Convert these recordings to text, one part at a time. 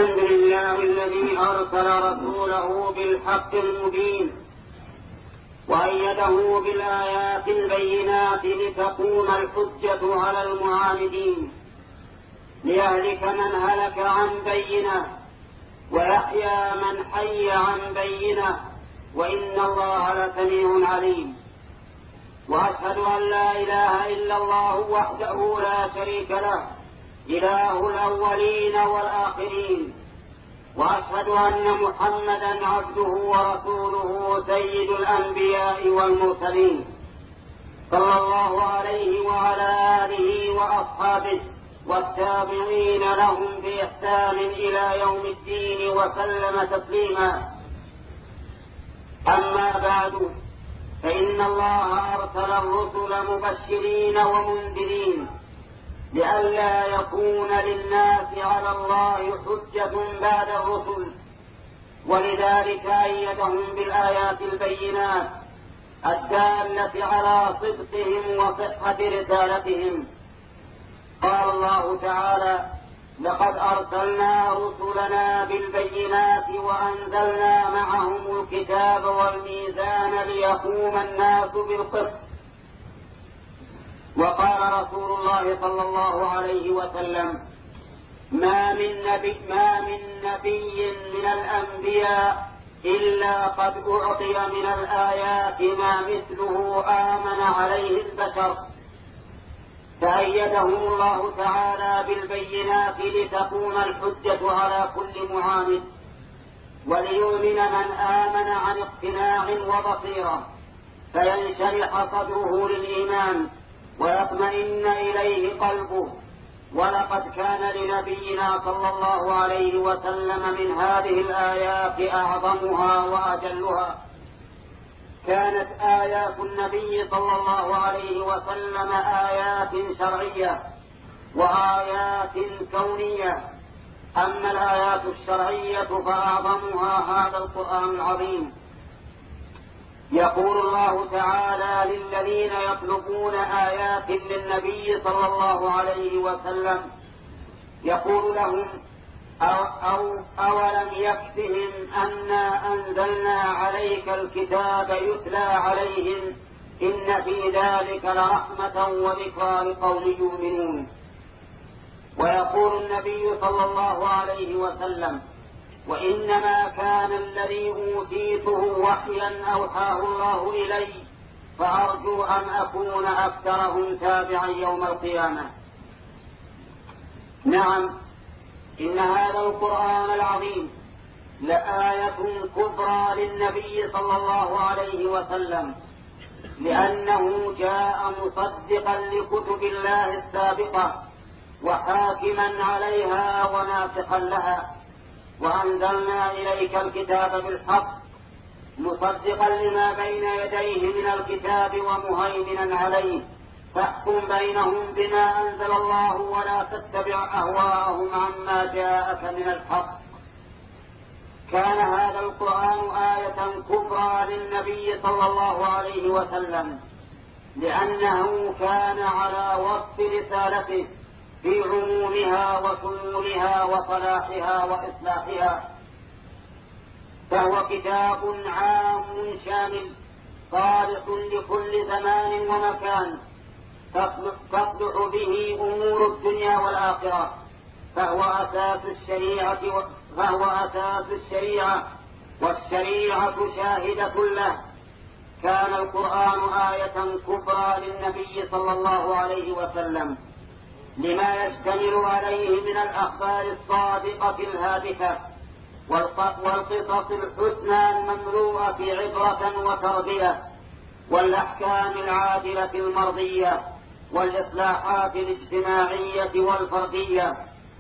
الحمد لله الذي أرسل رسوله بالحق المبين وأيده بالآيات البينات لتقوم الحجة على المعاندين، ليهلك من هلك عن بينة ويحيى من حي عن بينة، وإن الله لسميع عليم. وأشهد أن لا إله إلا الله وحده لا شريك له، إله الأولين والآخرين. وأشهد أن محمدا عبده ورسوله سيد الأنبياء والمرسلين، صلى الله عليه وعلى آله وأصحابه والتابعين لهم بإحسان إلى يوم الدين وسلم تسليما. أما بعد، فإن الله أرسل الرسل مبشرين ومنذرين لئلا يكون للناس على الله حجة بعد الرسل، ولذلك أيدهم بالآيات البينات الدالة على صدقهم وصحة رسالتهم. قال الله تعالى: لقد أرسلنا رسلنا بالبينات وأنزلنا معهم الكتاب والميزان ليقوم الناس بالقسط. وقال رسول الله صلى الله عليه وسلم: ما من نبي من الأنبياء إلا قد أعطي من الآيات ما مثله آمن عليه البشر، فأيدهم الله تعالى بالبينات لتقوم الحجة على كل معاند، وليؤمن من آمن عن اقتناع وبصيرة، فينشرح صدره للإيمان ويطمئن إليه قلبه. ولقد كان لنبينا صلى الله عليه وسلم من هذه الآيات أعظمها وأجلها. كانت آيات النبي صلى الله عليه وسلم آيات شرعية وآيات كونية. أما الآيات الشرعية فأعظمها هذا القرآن العظيم. يقول الله تعالى للذين يطلبون آيات للنبي صلى الله عليه وسلم، يقول لهم: أولم يكفهم أنا أنزلنا عليك الكتاب يتلى عليهم إن في ذلك لرحمة وذكرى لقوم يؤمنون. ويقول النبي صلى الله عليه وسلم: وإنما كان الذي أوتيته وحيا أوحاه الله إلي، فأرجو أن أكون أكثرهم تابعا يوم القيامة. نعم، إن هذا القرآن العظيم لآية كبرى للنبي صلى الله عليه وسلم، لأنه جاء مصدقا لكتب الله السابقة وحاكما عليها وناسخا لها. وأنزلنا إليك الكتاب بالحق مصدقا لما بين يديه من الكتاب ومهيمنا عليه، فاحكم بينهم بما أنزل الله ولا تتبع أهواءهم عما جاءك من الحق. كان هذا القرآن آية كبرى للنبي صلى الله عليه وسلم، لأنه كان على وصف رسالته في عمومها وشمولها وصلاحها وإصلاحها. فهو كتاب عام شامل صالح لكل زمان ومكان، تصلح به أمور الدنيا والآخرة، فهو أساس الشريعة والشريعة شاهدة له. كان القرآن آية كبرى للنبي صلى الله عليه وسلم لما يشتمل عليه من الأخبار الصادقة الهادفة والقصص الحسنى المملوءة عبرة وتربية، والأحكام العادلة المرضية، والإصلاحات الاجتماعية والفردية.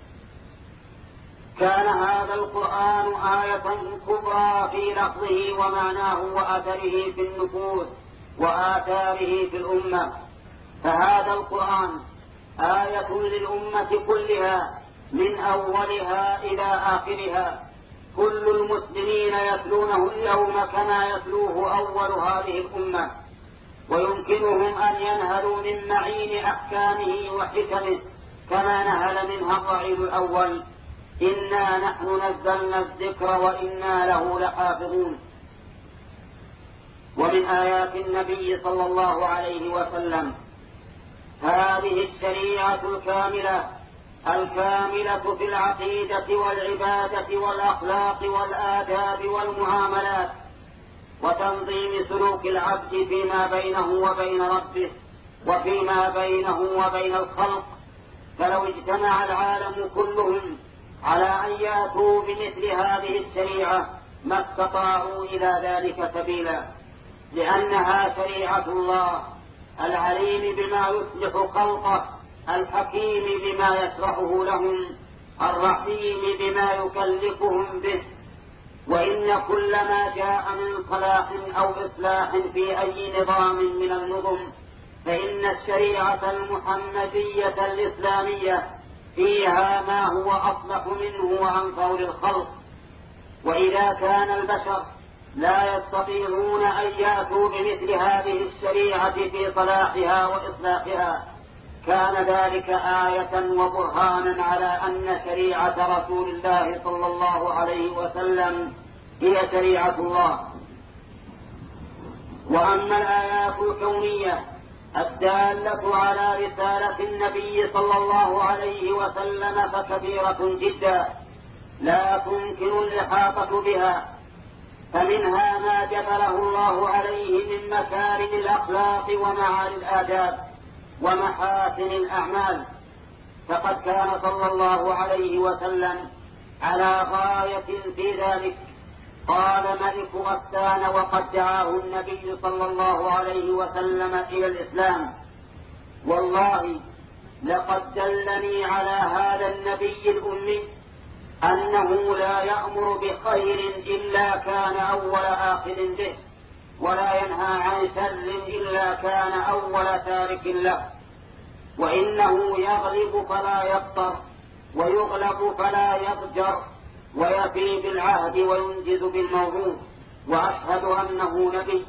كان هذا القرآن آية كبرى في لفظه ومعناه وأثره في النفوس وآثاره في الأمة. فهذا القرآن آية للأمة كلها من أولها إلى آخرها. كل المسلمين يتلونه اليوم كما يتلوه أول هذه الأمة، ويمكنهم أن ينهلوا من معين أحكامه وحكمه كما نهل منها الرعيل الأول. إنا نحن نزلنا الذكر وإنا له لحافظون. ومن آيات النبي صلى الله عليه وسلم هذه الشريعة الكاملة في العقيدة والعبادة والأخلاق والآداب والمعاملات وتنظيم سلوك العبد فيما بينه وبين ربه وفيما بينه وبين الخلق. فلو اجتمع العالم كلهم على أن يأتوا بمثل هذه الشريعة ما استطاعوا إلى ذلك سبيلا، لأنها شريعة الله العليم بما يصلح خلقه، الحكيم بما يشرحه لهم، الرحيم بما يكلفهم به. وإن كل ما جاء من صلاح أو إصلاح في أي نظام من النظم فإن الشريعة المحمدية الإسلامية فيها ما هو أصلح منه وأنفع للخلق. وإذا كان البشر لا يستطيعون أن يأتوا بمثل هذه الشريعة في صلاحها وإصلاحها كان ذلك آية وبرهانا على أن شريعة رسول الله صلى الله عليه وسلم هي شريعة الله. وأما الآيات الكونية الدالة على رسالة النبي صلى الله عليه وسلم فكثيرة جدا لا تمكن الإحاطة بها، فمنها ما جبله الله عليه من مكارم الأخلاق ومعالي الآداب ومحاسن الأعمال. فقد كان صلى الله عليه وسلم على غاية في ذلك. قال ملك غسان وقد دعاه النبي صلى الله عليه وسلم إلى الإسلام: والله لقد دلني على هذا النبي الأمي أنه لا يأمر بخير إلا كان أول آخذ به، ولا ينهى عن شر إلا كان أول تارك له، وإنه يغلب فلا يقطر ويغلب فلا يضجر ويفي بالعهد وينجز بالموعود، وأشهد أنه نبي.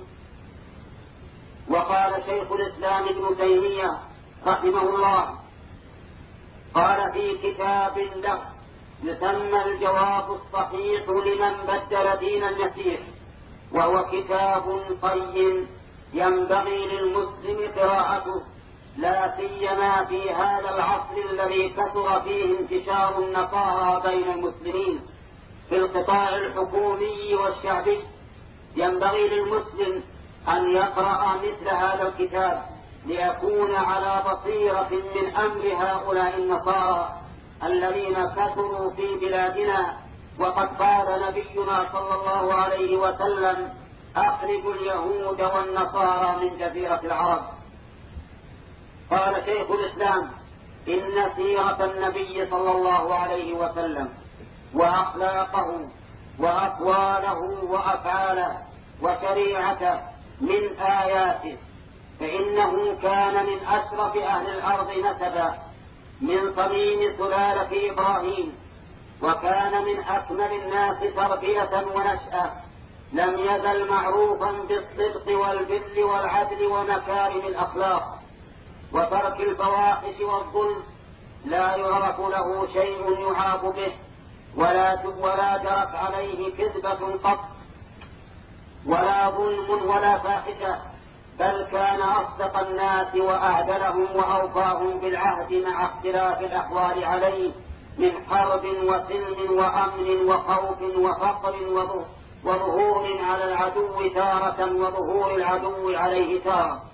وقال شيخ الإسلام ابن تيمية رحمه الله قال في كتاب له يسمى الجواب الصحيح لمن بدل دين المسيح، وهو كتاب قيم ينبغي للمسلم قراءته، لا سيما في هذا العصر الذي كثر فيه انتشار النصارى بين المسلمين في القطاع الحكومي والشعبي. ينبغي للمسلم أن يقرأ مثل هذا الكتاب ليكون على بصيرة من أمر هؤلاء النصارى الذين كثروا في بلادنا. وقد قال نبينا صلى الله عليه وسلم: أخرجوا اليهود والنصارى من جزيرة العرب. قال شيخ الإسلام: إن سيرة النبي صلى الله عليه وسلم وأخلاقه وأقواله وأفعاله وشريعته من آياته، فإنه كان من أشرف أهل الأرض نسبا من صميم سلالة إبراهيم، وكان من أكمل الناس تربية ونشأة، لم يزل معروفا بالصدق والبر والعدل ومكارم الأخلاق وترك الفواحش والظلم، لا يعرف له شيء يعاب به ولا جرت عليه كذبة قط ولا ظلم ولا فاحشة، بل كان أصدق الناس وأعدلهم وأوفاهم بالعهد مع اختلاف الأحوال عليه من حرب وسلم وأمن وخوف وفقر وظهور على العدو تارة وظهور العدو عليه تارة.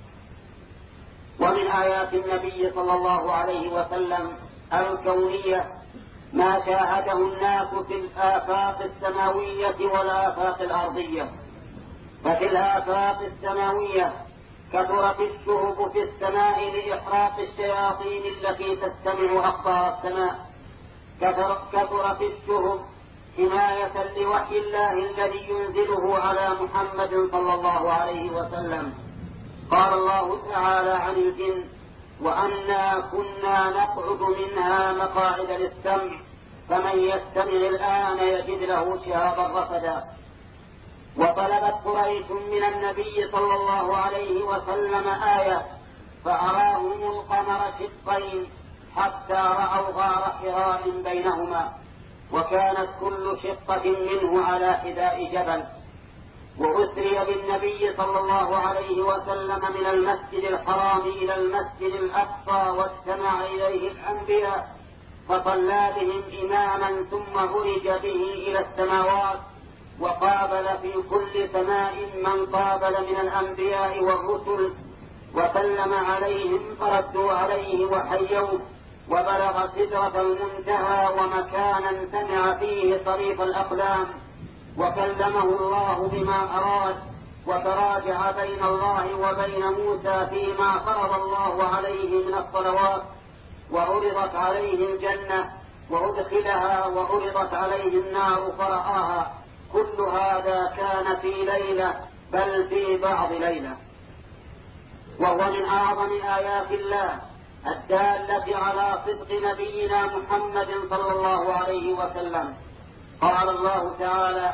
ومن آيات النبي صلى الله عليه وسلم الكونية ما شاهده الناس في الآفاق السماوية والآفاق الأرضية. ففي الآفاق السماوية كثرت الشهب في السماء لإحراق الشياطين التي تستمع أقطار السماء. كثرت الشهب حماية لوحي الله الذي ينزله على محمد صلى الله عليه وسلم. قال الله تعالى عن الجن: وأنا كنا نقعد منها مقاعد للسمع فمن يستمع الآن يجد له شهابا رصدا. وطلبت قريش من النبي صلى الله عليه وسلم آية فأراهم القمر شقين حتى رأوا غار حراء بينهما، وكانت كل شقة منه على حذاء جبل. وأسري بالنبي صلى الله عليه وسلم من المسجد الحرام إلى المسجد الأقصى واجتمع إليه الأنبياء فصلى بهم إماما ثم عرج به إلى السماوات وقابل في كل سماء من قابل من الأنبياء والرسل وسلم عليهم فردوا عليه وحيوه وبلغ سدرة المنتهى ومكانا سمع فيه صريف الأقلام وكلمه الله بما أراد وتراجع بين الله وبين موسى فيما فرض الله عليه من الصلوات وعرضت عليه الجنة وأدخلها وعرضت عليه النار فرآها. كل هذا كان في ليلة بل في بعض ليلة. وهو من أعظم آيات الله الدالة على صدق نبينا محمد صلى الله عليه وسلم. قال الله تعالى: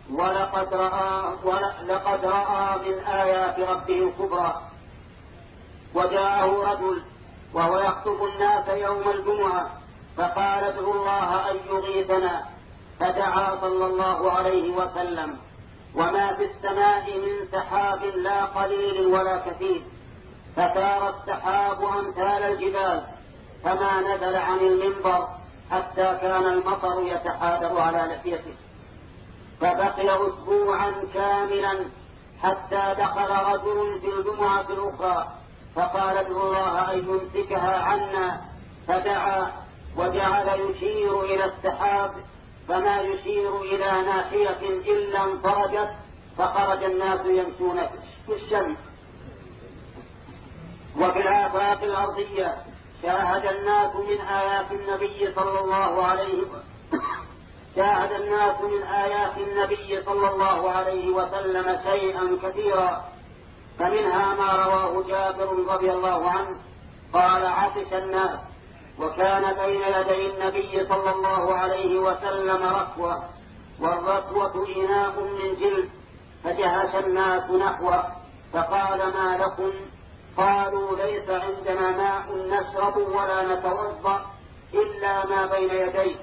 لقد رأى من آيات ربه الكبرى. وجاءه رجل وهو يخطب الناس يوم الجمعة فقال: ادعوا الله أن يغيثنا، فدعا صلى الله عليه وسلم وما في السماء من سحاب لا قليل ولا كثير، فسار السحاب أمثال الجبال فما نزل عن المنبر حتى كان المطر يتحادر على لحيته، فبقي أسبوعا كاملا حتى دخل رجل في الجمعة الأخرى فقال: ادعوا الله أن يمسكها عنا، فدعا وجعل يشير إلى السحاب فما يشير إلى ناحية إلا انفرجت فخرج الناس يمشون في الشمس. وفي الآفاق الأرضية شاهد الناس من آيات النبي صلى الله عليه وسلم شيئا كثيرا، فمنها ما رواه جابر رضي الله عنه قال: عطش الناس وكان بين يدي النبي صلى الله عليه وسلم ركوة، والركوة إناء من جلد، فجهش الناس نحوه فقال: ما لكم؟ قالوا: ليس عندنا ماء نشرب ولا نتوضأ إلا ما بين يديه.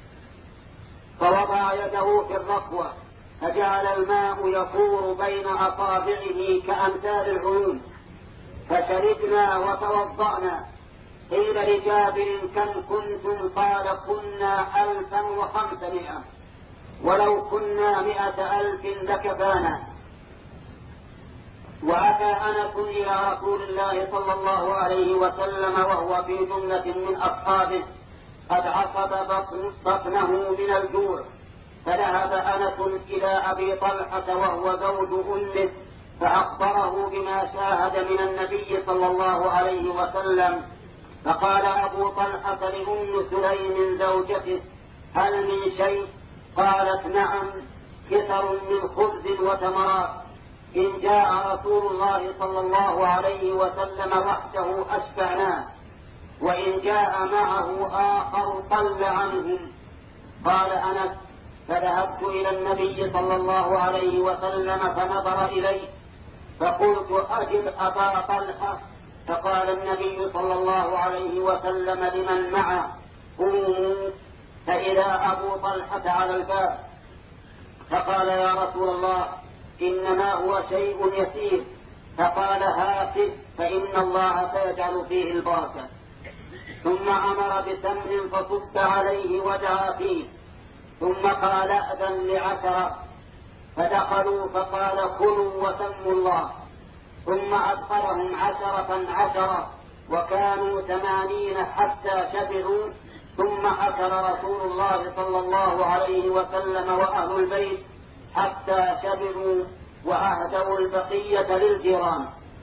فوضع يده في الركوة فجعل الماء يفور بين أصابعه كأمثال العيون، فشربنا وتوضأنا. قيل لجابر: كم كنتم؟ قال: كنا 1500، ولو كنا 100,000 لكفانا. وأتى أنس إلى رسول الله صلى الله عليه وسلم وهو في جملة من أصحابه قد عصب بطنه من الجوع، فذهب أنس إلى أبي طلحة وهو زوج أمه فأخبره بما شاهد من النبي صلى الله عليه وسلم. فقال أبو طلحة لأم سليم زوجته: هل من شيء؟ قالت: نعم، كثر من خبز وتمرات، إن جاء رسول الله صلى الله عليه وسلم وحده أشبعناه، وإن جاء معه آخر قل عنهم. قال أنس: فذهبت إلى النبي صلى الله عليه وسلم فنظر إليه فقلت: أجب أبا طلحة. فقال النبي صلى الله عليه وسلم لمن معه: قوموا. فإذا أبو طلحة على الباب فقال: يا رسول الله، إنما هو شيء يسير. فقال: هاته، فإن الله سيجعل فيه البركة. ثم أمر بسمن فصب عليه ودعا فيه، ثم قال: أذن ل10. فدخلوا فقال: كلوا وسموا الله. ثم أدخلهم 10 وكانوا 80 حتى شبعوا. ثم أكل رسول الله صلى الله عليه وسلم وأهل البيت حتى شبعوا وأهدوا البقية للجيران.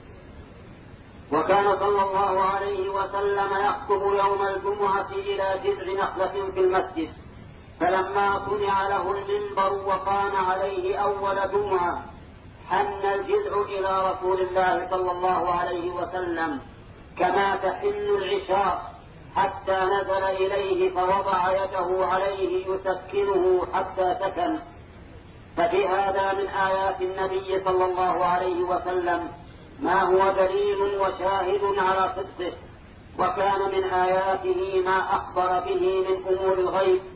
وكان صلى الله عليه وسلم يخطب يوم الجمعة إلى جذع نخلة في المسجد، فلما صنع له المنبر وقام عليه أول جمعة حن الجذع إلى رسول الله صلى الله عليه وسلم كما تحن العشاء، حتى نزل إليه فوضع يده عليه يسكنه حتى سكن. ففي هذا من آيات النبي صلى الله عليه وسلم ما هو دليل وشاهد على صدقه. وكان من آياته ما أخبر به من أمور الغيب،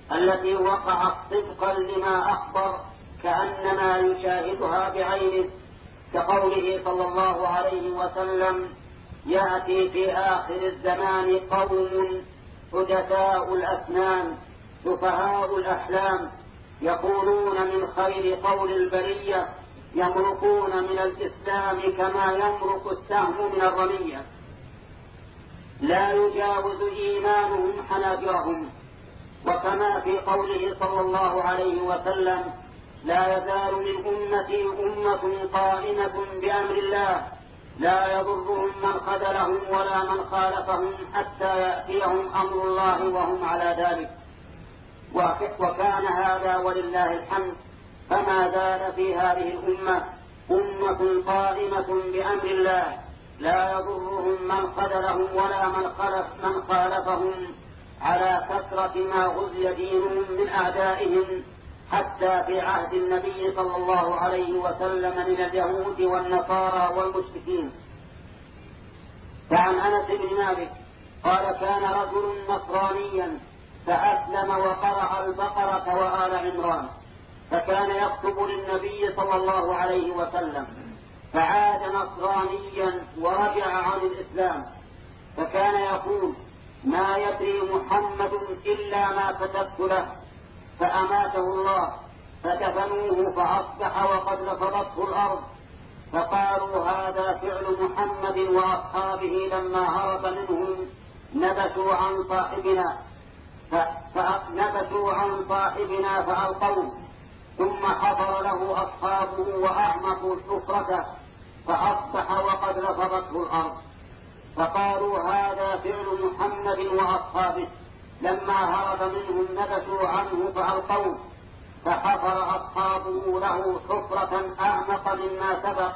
التي وقعت طبقا لما أخبر كأنما يشاهدها بعينه، كقوله صلى الله عليه وسلم: يأتي في آخر الزمان قوم حدثاء الأسنان سفهاء الأحلام يقولون من خير قول البرية يمرقون من الإسلام كما يمرق السهم من الرمية، لا يجاوز إيمانهم حناجرهم. وكما في قوله صلى الله عليه وسلم: لا يزال من أمتي أمة قائمة بأمر الله لا يضرهم من خذلهم ولا من خالفهم حتى يأتيهم أمر الله وهم على ذلك. وكان هذا ولله الحمد، فما زال في هذه الأمة أمة قائمة بأمر الله لا يضرهم من خذلهم ولا من خالفهم، على كثرة ما غزي دينهم من أعدائهم، حتى في عهد النبي صلى الله عليه وسلم من اليهود والنصارى والمشركين. فعن أنس بن مالك قال: كان رجل نصرانيا فأسلم وقرأ البقرة وآل عمران، فكان يكتب للنبي صلى الله عليه وسلم، فعاد نصرانيا ورجع عن الإسلام، فكان يقول: ما يدري محمد إلا ما كتبت له، فأماته الله فدفنوه فأصبح وقد لفظته الأرض. فقالوا: هذا فعل محمد وأصحابه لما هرب منهم نبشوا عن صاحبنا فألقوه، ثم حضر له أصحابه وأعمقوا حفرته فأصبح وقد لفظته الأرض. فقالوا: هذا فعل محمد وأصحابه لما هرب منهم نبشوا عنه فألقوه، فحفر أصحابه له حفرة أعمق مما سبق،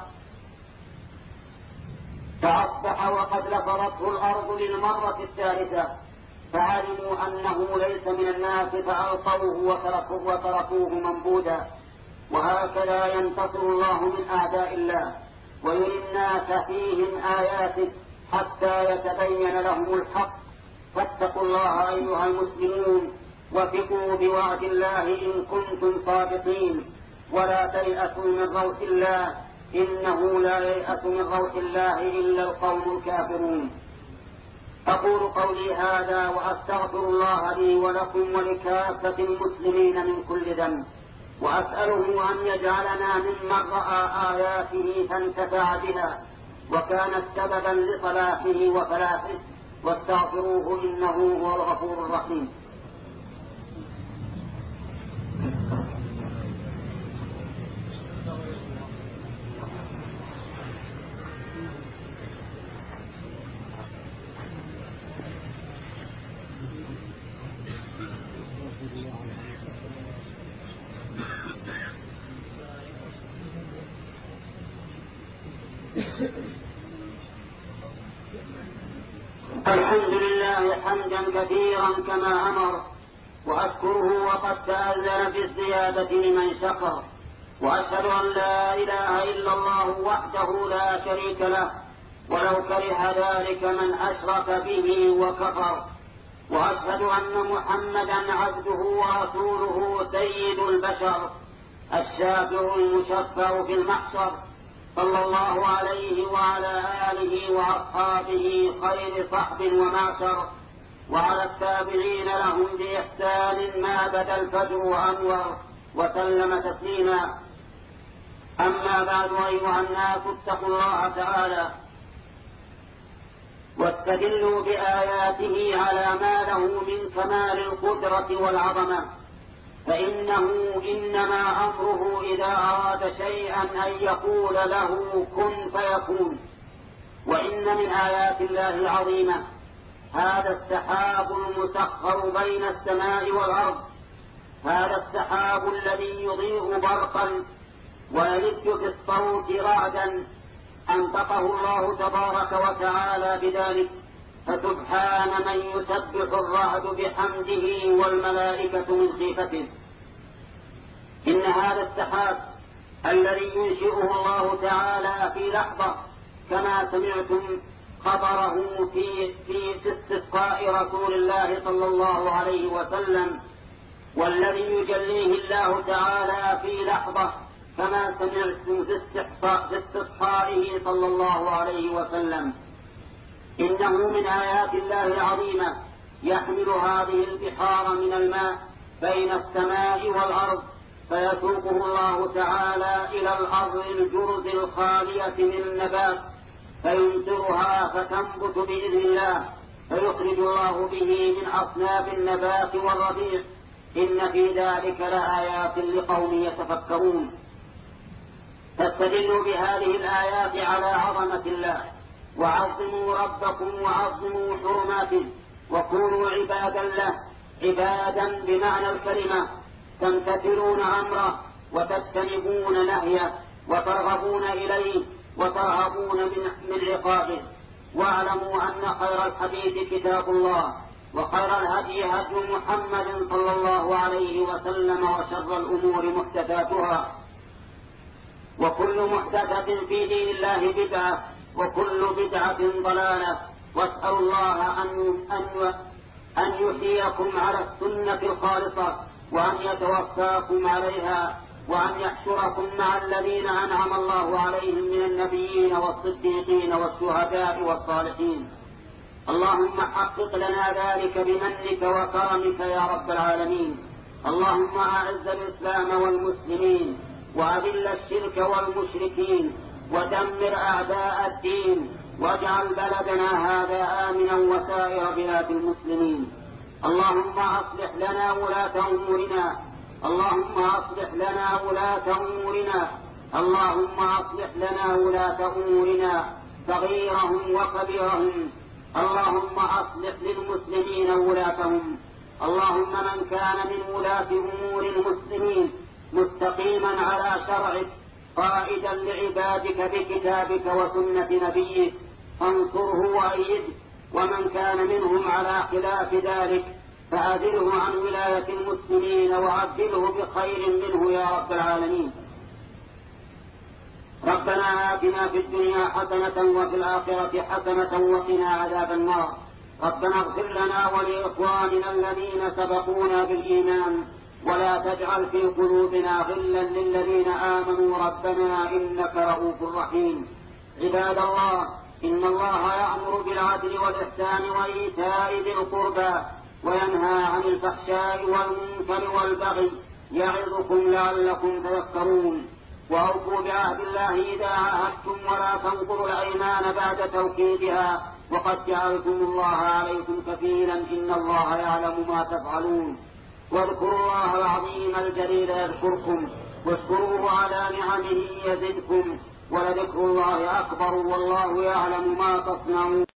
فأصبح وقد لفظته الأرض للمرة الثالثة، فعلموا أنه ليس من الناس فألقوه وتركوه منبوذا. وهكذا ينتصر الله من أعداء الله ويري الناس فيهم آياته حتى يتبين لهم الحق. فاتقوا الله أيها المسلمون، وثقوا بوعد الله إن كنتم صادقين، ولا تيأسوا من روح الله، إنه لا ييأس من روح الله إلا القوم الكافرون. أقول قولي هذا وأستغفر الله لي ولكم ولكافة المسلمين من كل ذنب، وأسأله أن يجعلنا ممن رأى آياته فانتفع بها وكانت سببا لصلاحه وفلاحه، واستغفروه إنه هو الغفور الرحيم. الحمد لله حمدا كثيرا كما أمر، وأشكره وقد تأذن بالزيادة لمن شكر، وأشهد أن لا إله إلا الله وحده لا شريك له ولو كره ذلك من أشرك به وكفر، وأشهد أن محمدا عبده ورسوله سيد البشر الشافع المشفع في المحشر، صلى الله عليه وعلى آله وأصحابه خير صحب ومعشر، وعلى التابعين لهم بإحسان ما بدا الفجر وأنور، وسلم تسليما. أما بعد، أيها الناس اتقوا الله تعالى واستدلوا بآياته على ما له من كمال القدرة والعظمة، فإنه إنما أمره إذا أراد شيئا أن يقول له كن فيكون. وإن من آيات الله العظيمة هذا السحاب المسخر بين السماء والأرض، هذا السحاب الذي يضيء برقا ويلج في الصوت رعدا أنطقه الله تبارك وتعالى بذلك، فسبحان من يسبح الرعد بحمده والملائكة من خيفته. إن هذا السحاب الذي ينشئه الله تعالى في لحظة، كما سمعتم خبره في استسقاء رسول الله صلى الله عليه وسلم والذي يجليه الله تعالى في لحظة، كما سمعتم في استصحائه صلى الله عليه وسلم. إنه من آيات الله العظيمة يحمل هذه البحار من الماء بين السماء والأرض، فيسوقه الله تعالى إلى الأرض الجرز الخالية من النبات، فيمطرها فتنبت بإذن الله، فيخرج الله به من أصناف النبات والربيع. إن في ذلك لآيات لقوم يتفكرون. فاستدلوا بهذه الآيات على عظمة الله، وعظموا ربكم وعظموا حرماته، وكونوا عبادا له، عبادا بمعنى الكلمة، تمتثلون أمره وتجتنبون نهيه وترغبون إليه وترهبون من عقابه. واعلموا أن خير الحديث كتاب الله، وخير الهدي هدي محمد صلى الله عليه وسلم، وشر الأمور محدثاتها، وكل محدثة في دين الله بدعة، وكل بدعة ضلالة. واسأل الله أن يحييكم على السنة الخالصة، وأن يتوفاكم عليها، وأن يحشركم مع الذين أنعم الله عليهم من النبيين والصديقين والشهداء والصالحين. اللهم حقق لنا ذلك بمنك وكرمك يا رب العالمين. اللهم أعز الإسلام والمسلمين، وأذل الشرك والمشركين، ودمر أعداء الدين، واجعل بلدنا هذا آمنا وسائر بلاد المسلمين. اللهم أصلح لنا ولاة أمورنا، اللهم أصلح لنا ولاة أمورنا، اللهم أصلح لنا ولاة أمورنا صغيرهم وكبيرهم. اللهم أصلح للمسلمين ولاتهم. اللهم من كان من ولاة أمور المسلمين مستقيما على شرعك، قائدا لعبادك بكتابك وسنة نبيك، فانصره وأيده. ومن كان منهم على خلاف ذلك فأذله عن ولاية المسلمين، وعبده بخير منه يا رب العالمين. ربنا آتنا في الدنيا حسنة وفي الآخرة حسنة وقنا عذاب النار. ربنا اغفر لنا ولإخواننا الذين سبقونا بالإيمان، ولا تجعل في قلوبنا غلا للذين آمنوا ربنا إنك رؤوف رحيم. عباد الله، إن الله يأمر بالعدل والإحسان وإيتاء ذي القربى، وينهى عن الفحشاء والمنكر والبغي، يعظكم لعلكم تذكرون. وأوفوا بعهد الله إذا عاهدتم، ولا تنقضوا الأيمان بعد توكيدها، وقد جعلتم الله عليكم كفيلا، إن الله يعلم ما تفعلون. واذكروا الله العظيم الجليل يذكركم، واشكروه على نعمه يزدكم، ولذكر الله أكبر، والله يعلم ما تصنعون.